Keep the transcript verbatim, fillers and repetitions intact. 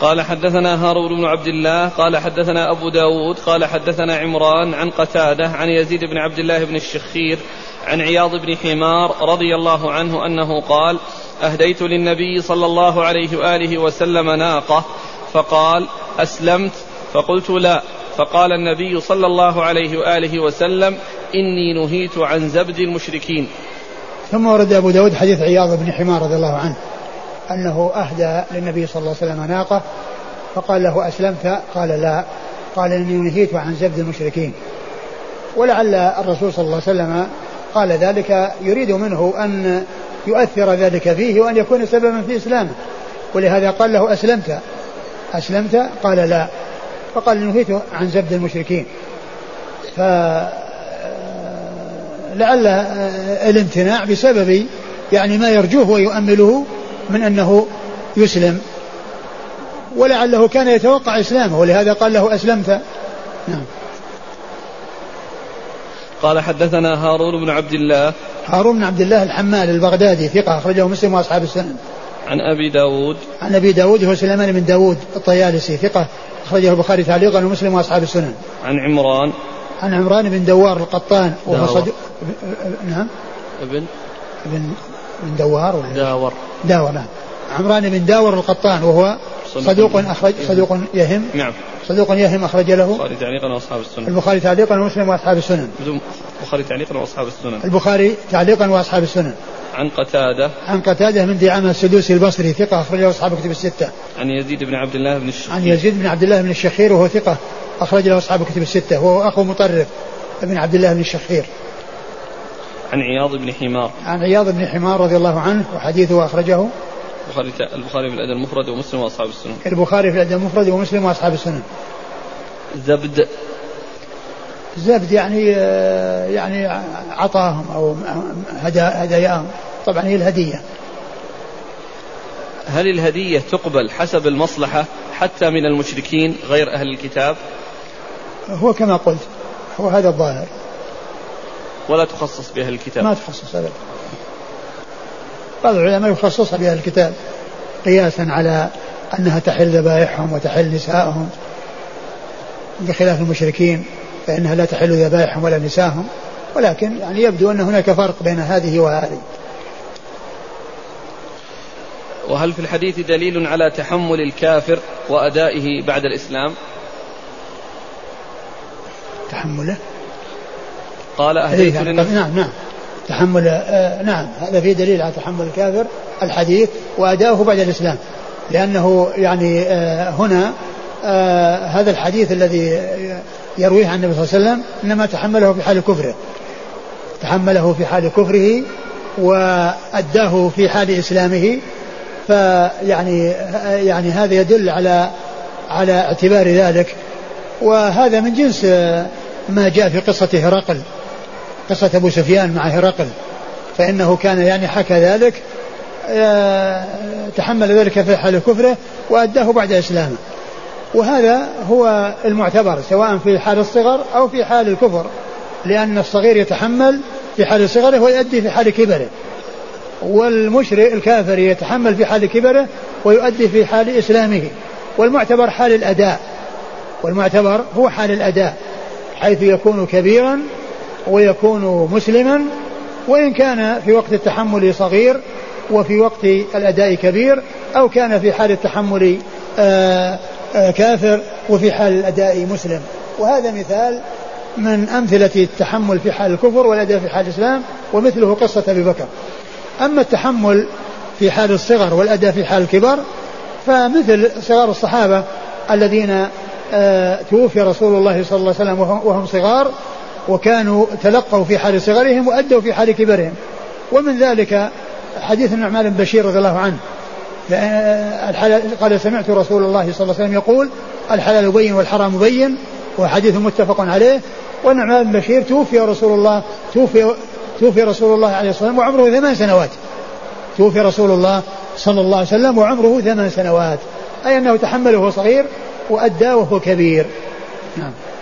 قال حدثنا هارون بن عبد الله قال حدثنا أبو داود قال حدثنا عمران عن قتادة عن يزيد بن عبد الله بن الشخير عن عياض بن حمار رضي الله عنه أنه قال أهديت للنبي صلى الله عليه وآله وسلم ناقة فقال أسلمت؟ فقلت لا. فقال النبي صلى الله عليه وآله وسلم إني نهيت عن زبد المشركين. ثم ورد أبو داود حديث عياض بن حمار رضي الله عنه أنه أهدى للنبي صلى الله عليه وسلم ناقة فقال له أسلمت؟ قال لا. قال إني نهيت عن زبد المشركين. ولعل الرسول صلى الله عليه وسلم قال ذلك يريد منه أن يؤثر ذلك فيه وأن يكون سببا في إسلامه، ولهذا قال له أسلمت؟ أسلمت؟ قال لا. فقال نهيت عن زبد المشركين. فلعل الامتناع بسبب يعني ما يرجوه ويؤمله من أنه يسلم، ولعله كان يتوقع إسلامه ولهذا قال له أسلمت. نعم. قال حدثنا هارون بن عبد الله هارون بن عبد الله الحمال البغدادي ثقة أخرجه مسلم وأصحاب السنن. عن أبي داود عن أبي داود هو سليمان بن داود الطيالسي ثقة أخرجه البخاري تعليقا ومسلم وأصحاب السنن. عن عمران عن عمران بن دوار القطان وهو صدوق. نعم ابن ابن بن دوار ولا داور داور نعم. عمران بن داور القطان وهو صدوق أخرج صدوق يهم نعم صدوق يهم أخرج له البخاري تعليقا وأصحاب السنن. البخاري تعليقا ومسلم وأصحاب السنن. البخاري تعليقا وأصحاب السنن. البخاري تعليقا وأصحاب السنن. عن قتادة عن قتادة من دعامة السدوسي البصري ثقة أخرجه أصحاب كتب الستة. عن يزيد بن عبد الله بن الشخير عن يزيد بن عبد الله بن الشخير وهو ثقة أخرج له أصحاب كتب الستة وهو أخو مطرف بن عبد الله بن الشخير. عن عياض بن حمار عن عياض بن حمار رضي الله عنه وحديثه أخرجه البخاري البخاري في الأدب المفرد ومسلم وأصحاب السنن. البخاري في الأدب المفرد ومسلم وأصحاب السنن. زبد زبد يعني يعني عطاهم أو هداياهم، طبعا هي الهدية. هل الهدية تقبل حسب المصلحة حتى من المشركين غير أهل الكتاب؟ هو كما قلت هو هذا الظاهر، ولا تخصص بأهل الكتاب؟ ما تخصص أبدا. بعض العلماء يخصصها بأهل الكتاب قياسا على أنها تحل ذبائحهم وتحل نسائهم، بخلاف المشركين فإنها لا تحل ذبائحهم ولا نسائهم، ولكن يعني يبدو أن هناك فرق بين هذه وهذه. وهل في الحديث دليل على تحمل الكافر وأدائه بعد الإسلام؟ تحمله قال أهديت للنبي. نعم نعم تحمل آه نعم هذا فيه دليل على تحمل الكافر الحديث وأداؤه بعد الإسلام، لأنه يعني آه هنا آه هذا الحديث الذي يرويه عن النبي صلى الله عليه وسلم إنما تحمله في حال كفره، تحمله في حال كفره وأداه في حال إسلامه، فيعني يعني هذا يدل على على اعتبار ذلك. وهذا من جنس ما جاء في قصة هرقل، قصة أبو سفيان مع هرقل، فإنه كان يعني حكى ذلك تحمل ذلك في حال كفره وأداه بعد إسلامه، وهذا هو المعتبر سواء في حال الصغر أو في حال الكفر، لأن الصغير يتحمل في حال صغره ويؤدي في حال كبره، والمشرك الكافر يتحمل في حال كبره ويؤدي في حال إسلامه، والمعتبر حال الأداء، والمعتبر هو حال الأداء حيث يكون كبيرا ويكون مسلما، وإن كان في وقت التحمل صغير وفي وقت الأداء كبير، أو كان في حال التحمل آآ آآ كافر وفي حال الأداء مسلم. وهذا مثال من أمثلة التحمل في حال الكفر والأداء في حال الإسلام، ومثله قصة أبي بكر. أما التحمل في حال الصغر والأداء في حال الكبر فمثل صغار الصحابة الذين توفي رسول الله صلى الله عليه وسلم وهم صغار، وكانوا تلقوا في حال صغرهم وأدوا في حال كبرهم. ومن ذلك حديث النعمان بن بشير رضي الله عنه قال سمعت رسول الله صلى الله عليه وسلم يقول الحلال بين والحرام بين، وحديث متفق عليه. والنعمان بن بشير توفي رسول الله توفي توفي رسول الله عليه الصلاة والسلام وعمره ثمان سنوات، توفي رسول الله صلى الله عليه وسلم وعمره ثمان سنوات، أي أنه تحمله وهو صغير وأدى وهو كبير. نعم.